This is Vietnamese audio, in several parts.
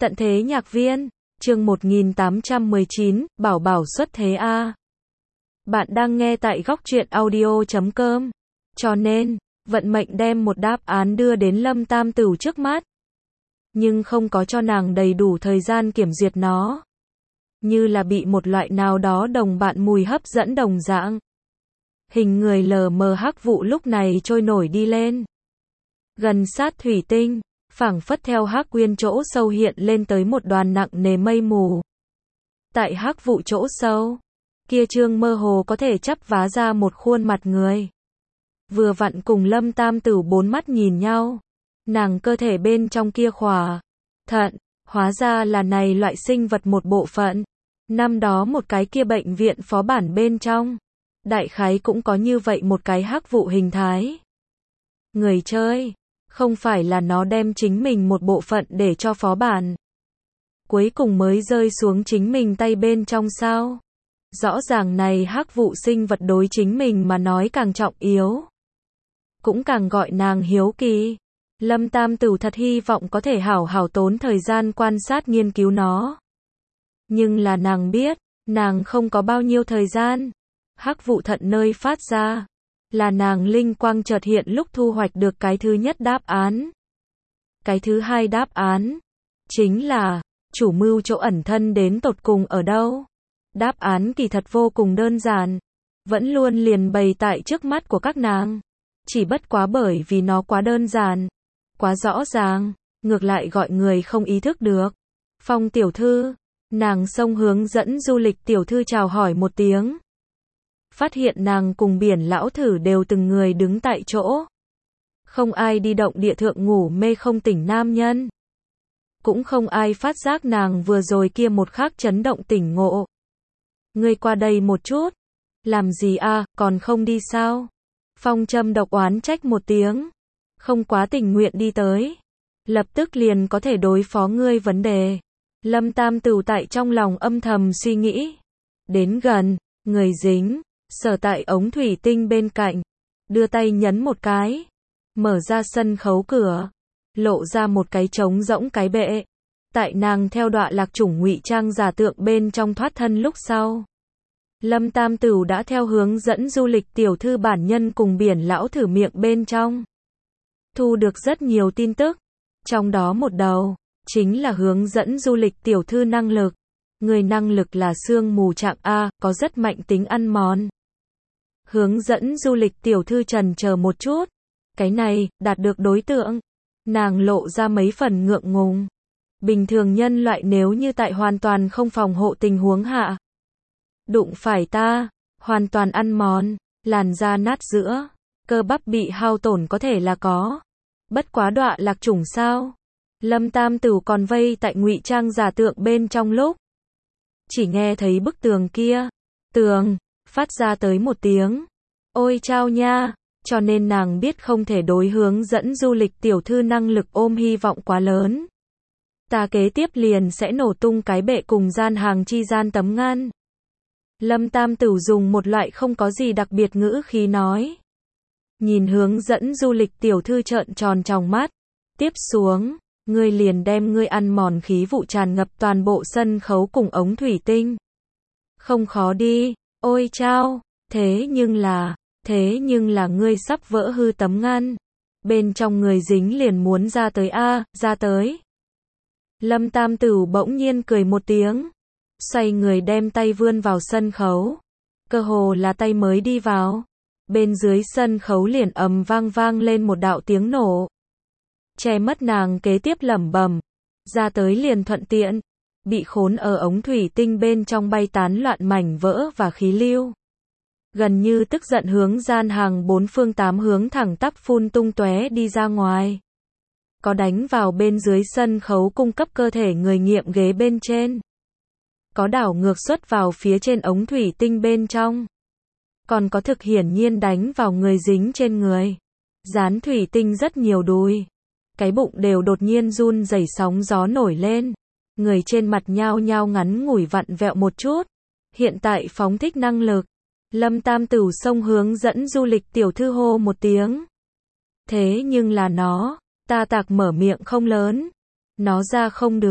Tận thế nhạc viên, chương 1819, Bảo Bảo xuất thế a. Bạn đang nghe tại góc truyện audio.com. Cho nên, vận mệnh đem một đáp án đưa đến Lâm Tam Tửu trước mắt. Nhưng không có cho nàng đầy đủ thời gian kiểm duyệt nó. Như là bị một loại nào đó đồng bạn mùi hấp dẫn đồng dạng. Hình người lờ mờ hắc vụ lúc này trôi nổi đi lên. Gần sát thủy tinh, phảng phất theo hắc quyên chỗ sâu hiện lên tới một đoàn nặng nề mây mù. Tại hắc vụ chỗ sâu, kia trương mơ hồ có thể chắp vá ra một khuôn mặt người. Vừa vặn cùng Lâm Tam Tửu bốn mắt nhìn nhau. Nàng cơ thể bên trong kia khỏa thận, hóa ra là này loại sinh vật một bộ phận. Năm đó một cái kia bệnh viện phó bản bên trong, đại khái cũng có như vậy một cái hắc vụ hình thái. Người chơi, không phải là nó đem chính mình một bộ phận để cho phó bản. Cuối cùng mới rơi xuống chính mình tay bên trong sao? Rõ ràng này hắc vụ sinh vật đối chính mình mà nói càng trọng yếu. Cũng càng gọi nàng hiếu kỳ. Lâm Tam Tửu thật hy vọng có thể hảo hảo tốn thời gian quan sát nghiên cứu nó. Nhưng là nàng biết, nàng không có bao nhiêu thời gian. Hắc vụ thận nơi phát ra, là nàng linh quang chợt hiện lúc thu hoạch được cái thứ nhất đáp án. Cái thứ hai đáp án, chính là, chủ mưu chỗ ẩn thân đến tột cùng ở đâu. Đáp án kỳ thật vô cùng đơn giản, vẫn luôn liền bày tại trước mắt của các nàng. Chỉ bất quá bởi vì nó quá đơn giản, quá rõ ràng, ngược lại gọi người không ý thức được. Phong tiểu thư, nàng xông hướng dẫn du lịch tiểu thư chào hỏi một tiếng. Phát hiện nàng cùng Biển lão thử đều từng người đứng tại chỗ. Không ai đi động địa thượng ngủ mê không tỉnh nam nhân. Cũng không ai phát giác nàng vừa rồi kia một khắc chấn động tỉnh ngộ. Ngươi qua đây một chút. Làm gì a, còn không đi sao? Phong châm độc oán trách một tiếng. Không quá tình nguyện đi tới. Lập tức liền có thể đối phó ngươi vấn đề. Lâm Tam Tửu tại trong lòng âm thầm suy nghĩ. Đến gần, người dính. Sở tại ống thủy tinh bên cạnh, đưa tay nhấn một cái, mở ra sân khấu cửa, lộ ra một cái trống rỗng cái bệ. Tại nàng theo đọa lạc chủng ngụy trang giả tượng bên trong thoát thân lúc sau, Lâm Tam Tửu đã theo hướng dẫn du lịch tiểu thư bản nhân cùng Biển lão thử miệng bên trong, thu được rất nhiều tin tức, trong đó một đầu chính là hướng dẫn du lịch tiểu thư năng lực. Người năng lực là sương mù trạng A, có rất mạnh tính ăn mòn. Hướng dẫn du lịch tiểu thư trần chờ một chút. Cái này, đạt được đối tượng. Nàng lộ ra mấy phần ngượng ngùng. Bình thường nhân loại nếu như tại hoàn toàn không phòng hộ tình huống hạ. Đụng phải ta, hoàn toàn ăn mòn, làn da nát giữa, cơ bắp bị hao tổn có thể là có. Bất quá đọa lạc chủng sao? Lâm Tam Tửu còn vây tại ngụy trang giả tượng bên trong lúc. Chỉ nghe thấy bức tường kia, tường, phát ra tới một tiếng. Ôi chao nha, cho nên nàng biết không thể đối hướng dẫn du lịch tiểu thư năng lực ôm hy vọng quá lớn. Ta kế tiếp liền sẽ nổ tung cái bệ cùng gian hàng chi gian tấm ngăn. Lâm Tam Tửu dùng một loại không có gì đặc biệt ngữ khí nói. Nhìn hướng dẫn du lịch tiểu thư trợn tròn tròng mắt. Tiếp xuống, ngươi liền đem ngươi ăn mòn khí vụ tràn ngập toàn bộ sân khấu cùng ống thủy tinh. Không khó đi, ôi chao, thế nhưng là ngươi sắp vỡ hư tấm ngăn. Bên trong người dính liền muốn ra tới a, ra tới. Lâm Tam Tửu bỗng nhiên cười một tiếng, xoay người đem tay vươn vào sân khấu. Cơ hồ là tay mới đi vào, bên dưới sân khấu liền ầm vang lên một đạo tiếng nổ. Che mất nàng kế tiếp lẩm bẩm, ra tới liền thuận tiện, bị khốn ở ống thủy tinh bên trong bay tán loạn mảnh vỡ và khí lưu. Gần như tức giận hướng gian hàng bốn phương tám hướng thẳng tắp phun tung tóe đi ra ngoài. Có đánh vào bên dưới sân khấu cung cấp cơ thể người nghiệm ghế bên trên. Có đảo ngược xuất vào phía trên ống thủy tinh bên trong. Còn có thực hiển nhiên đánh vào người dính trên người. Dán thủy tinh rất nhiều đùi. Cái bụng đều đột nhiên run rẩy sóng gió nổi lên. Người trên mặt nhao nhao ngắn ngủi vặn vẹo một chút. Hiện tại phóng thích năng lực. Lâm Tam Tửu xông hướng dẫn du lịch tiểu thư hô một tiếng. Thế nhưng là nó, ta tạc mở miệng không lớn. Nó ra không được.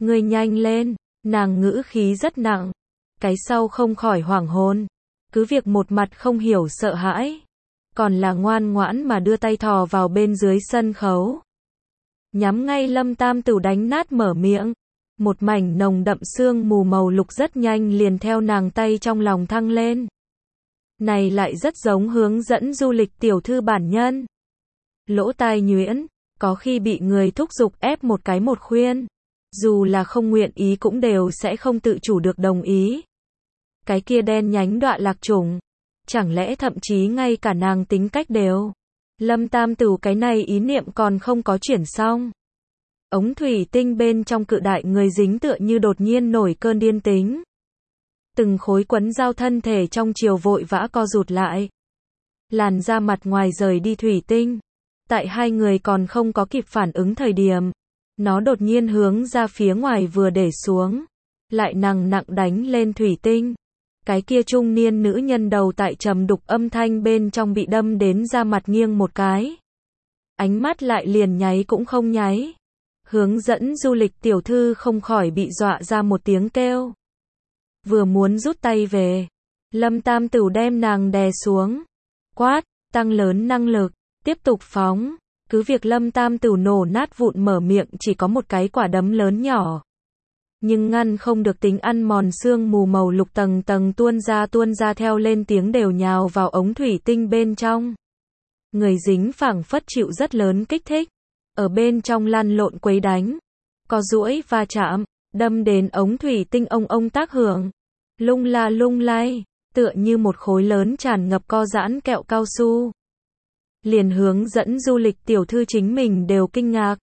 Ngươi nhanh lên, nàng ngữ khí rất nặng. Cái sau không khỏi hoảng hồn. Cứ việc một mặt không hiểu sợ hãi. Còn là ngoan ngoãn mà đưa tay thò vào bên dưới sân khấu. Nhắm ngay Lâm Tam Tửu đánh nát mở miệng. Một mảnh nồng đậm sương mù màu lục rất nhanh liền theo nàng tay trong lòng thăng lên. Này lại rất giống hướng dẫn du lịch tiểu thư bản nhân. Lỗ tai nhuyễn, có khi bị người thúc giục ép một cái một khuyên. Dù là không nguyện ý cũng đều sẽ không tự chủ được đồng ý. Cái kia đen nhánh đọa lạc chủng. Chẳng lẽ thậm chí ngay cả nàng tính cách đều. Lâm Tam Tửu cái này ý niệm còn không có chuyển xong. Ống thủy tinh bên trong cự đại người dính tựa như đột nhiên nổi cơn điên tính. Từng khối quấn giao thân thể trong chiều vội vã co rụt lại. Làn da mặt ngoài rời đi thủy tinh. Tại hai người còn không có kịp phản ứng thời điểm. Nó đột nhiên hướng ra phía ngoài vừa để xuống. Lại nặng nặng đánh lên thủy tinh. Cái kia trung niên nữ nhân đầu tại trầm đục âm thanh bên trong bị đâm đến da mặt nghiêng một cái. Ánh mắt lại liền nháy cũng không nháy. Hướng dẫn du lịch tiểu thư không khỏi bị dọa ra một tiếng kêu. Vừa muốn rút tay về. Lâm Tam Tửu đem nàng đè xuống. Quát, tăng lớn năng lực, tiếp tục phóng. Cứ việc Lâm Tam Tửu nổ nát vụn mở miệng chỉ có một cái quả đấm lớn nhỏ. Nhưng ngăn không được tính ăn mòn sương mù màu lục tầng tầng tuôn ra theo lên tiếng đều nhào vào ống thủy tinh bên trong. Người dính phảng phất chịu rất lớn kích thích. Ở bên trong lăn lộn quấy đánh. Co duỗi va chạm, đâm đến ống thủy tinh ông tác hưởng. Lung la lung lay, tựa như một khối lớn tràn ngập co giãn kẹo cao su. Liền hướng dẫn du lịch tiểu thư chính mình đều kinh ngạc.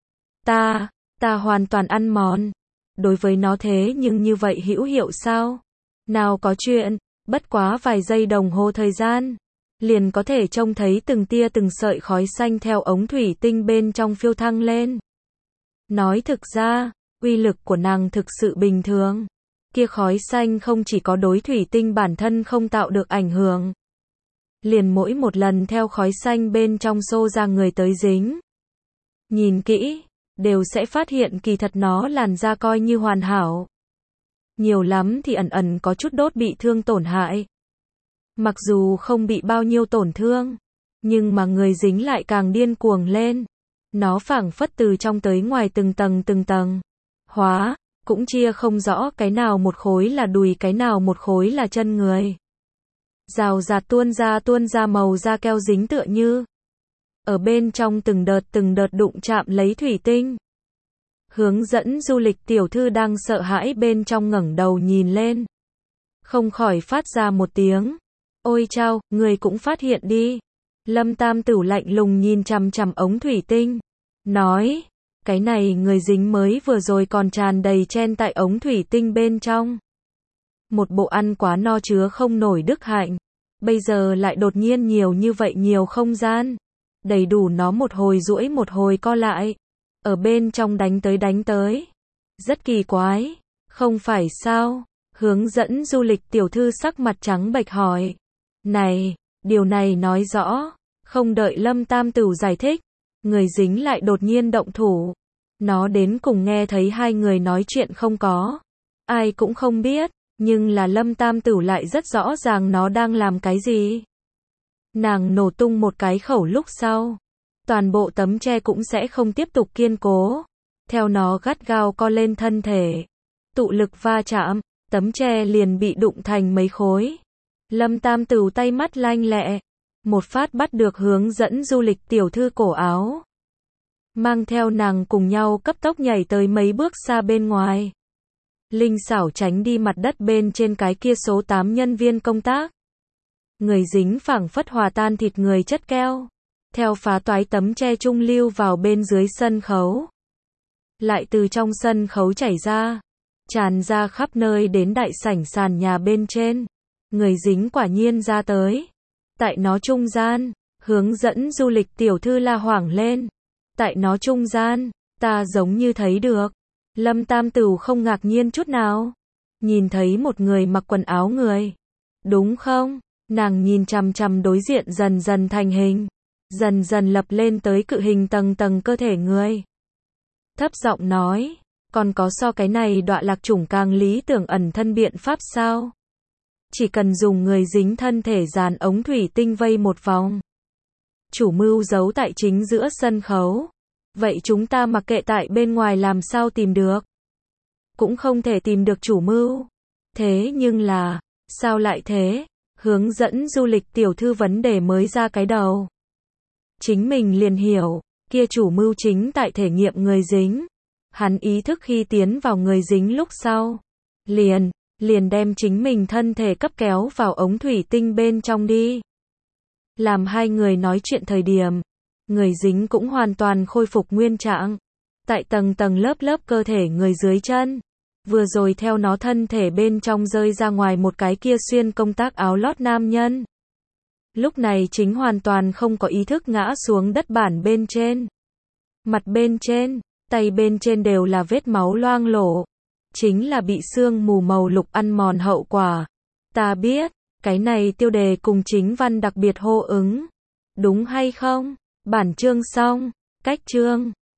Ta hoàn toàn ăn mòn. Đối với nó thế nhưng như vậy hữu hiệu sao? Nào có chuyện, bất quá vài giây đồng hồ thời gian. Liền có thể trông thấy từng tia từng sợi khói xanh theo ống thủy tinh bên trong phiêu thăng lên. Nói thực ra, uy lực của nàng thực sự bình thường. Kia khói xanh không chỉ có đối thủy tinh bản thân không tạo được ảnh hưởng. Liền mỗi một lần theo khói xanh bên trong xô ra người tới dính. Nhìn kỹ, đều sẽ phát hiện kỳ thật nó làn da coi như hoàn hảo. Nhiều lắm thì ẩn ẩn có chút đốt bị thương tổn hại. Mặc dù không bị bao nhiêu tổn thương, nhưng mà người dính lại càng điên cuồng lên. Nó phảng phất từ trong tới ngoài từng tầng. Hóa, cũng chia không rõ cái nào một khối là đùi cái nào một khối là chân người. Rào rạt tuôn ra màu da keo dính tựa như. Ở bên trong từng đợt đụng chạm lấy thủy tinh. Hướng dẫn du lịch tiểu thư đang sợ hãi bên trong ngẩng đầu nhìn lên. Không khỏi phát ra một tiếng. Ôi chao, người cũng phát hiện đi. Lâm Tam Tửu lạnh lùng nhìn chằm chằm ống thủy tinh. Nói, cái này người dính mới vừa rồi còn tràn đầy chen tại ống thủy tinh bên trong. Một bộ ăn quá no chứa không nổi đức hạnh. Bây giờ lại đột nhiên nhiều như vậy nhiều không gian. Đầy đủ nó một hồi duỗi một hồi co lại. Ở bên trong đánh tới. Rất kỳ quái. Không phải sao? Hướng dẫn du lịch tiểu thư sắc mặt trắng bệch hỏi. Này, điều này nói rõ. Không đợi Lâm Tam Tửu giải thích. Người dính lại đột nhiên động thủ. Nó đến cùng nghe thấy hai người nói chuyện không có. Ai cũng không biết. Nhưng là Lâm Tam Tửu lại rất rõ ràng nó đang làm cái gì. Nàng nổ tung một cái khẩu lúc sau. Toàn bộ tấm tre cũng sẽ không tiếp tục kiên cố. Theo nó gắt gao co lên thân thể. Tụ lực va chạm, tấm tre liền bị đụng thành mấy khối. Lâm Tam Tửu tay mắt lanh lẹ. Một phát bắt được hướng dẫn du lịch tiểu thư cổ áo. Mang theo nàng cùng nhau cấp tốc nhảy tới mấy bước xa bên ngoài. Linh xảo tránh đi mặt đất bên trên cái kia số 8 nhân viên công tác. Người dính phảng phất hòa tan thịt người chất keo. Theo phá toái tấm tre trung lưu vào bên dưới sân khấu. Lại từ trong sân khấu chảy ra. Tràn ra khắp nơi đến đại sảnh sàn nhà bên trên. Người dính quả nhiên ra tới. Tại nó trung gian, hướng dẫn du lịch tiểu thư la hoảng lên. Tại nó trung gian, ta giống như thấy được. Lâm Tam Tửu không ngạc nhiên chút nào. Nhìn thấy một người mặc quần áo người. Đúng không? Nàng nhìn chằm chằm đối diện dần dần thành hình. Dần dần lập lên tới cự hình tầng cơ thể người. Thấp giọng nói. Còn có so cái này đọa lạc chủng càng lý tưởng ẩn thân biện pháp sao? Chỉ cần dùng người dính thân thể dàn ống thủy tinh vây một vòng. Chủ mưu giấu tại chính giữa sân khấu. Vậy chúng ta mặc kệ tại bên ngoài làm sao tìm được? Cũng không thể tìm được chủ mưu. Thế nhưng là, sao lại thế? Hướng dẫn du lịch tiểu thư vấn đề mới ra cái đầu. Chính mình liền hiểu, kia chủ mưu chính tại thể nghiệm người dính. Hắn ý thức khi tiến vào người dính lúc sau. Liền đem chính mình thân thể cấp kéo vào ống thủy tinh bên trong đi. Làm hai người nói chuyện thời điểm, người dính cũng hoàn toàn khôi phục nguyên trạng. Tại tầng tầng lớp lớp cơ thể người dưới chân. Vừa rồi theo nó thân thể bên trong rơi ra ngoài một cái kia xuyên công tác áo lót nam nhân. Lúc này chính hoàn toàn không có ý thức ngã xuống đất bản bên trên. Mặt bên trên, tay bên trên đều là vết máu loang lổ. Chính là bị sương mù màu lục ăn mòn hậu quả. Ta biết, cái này tiêu đề cùng chính văn đặc biệt hô ứng. Đúng hay không? Bản chương xong, cách chương.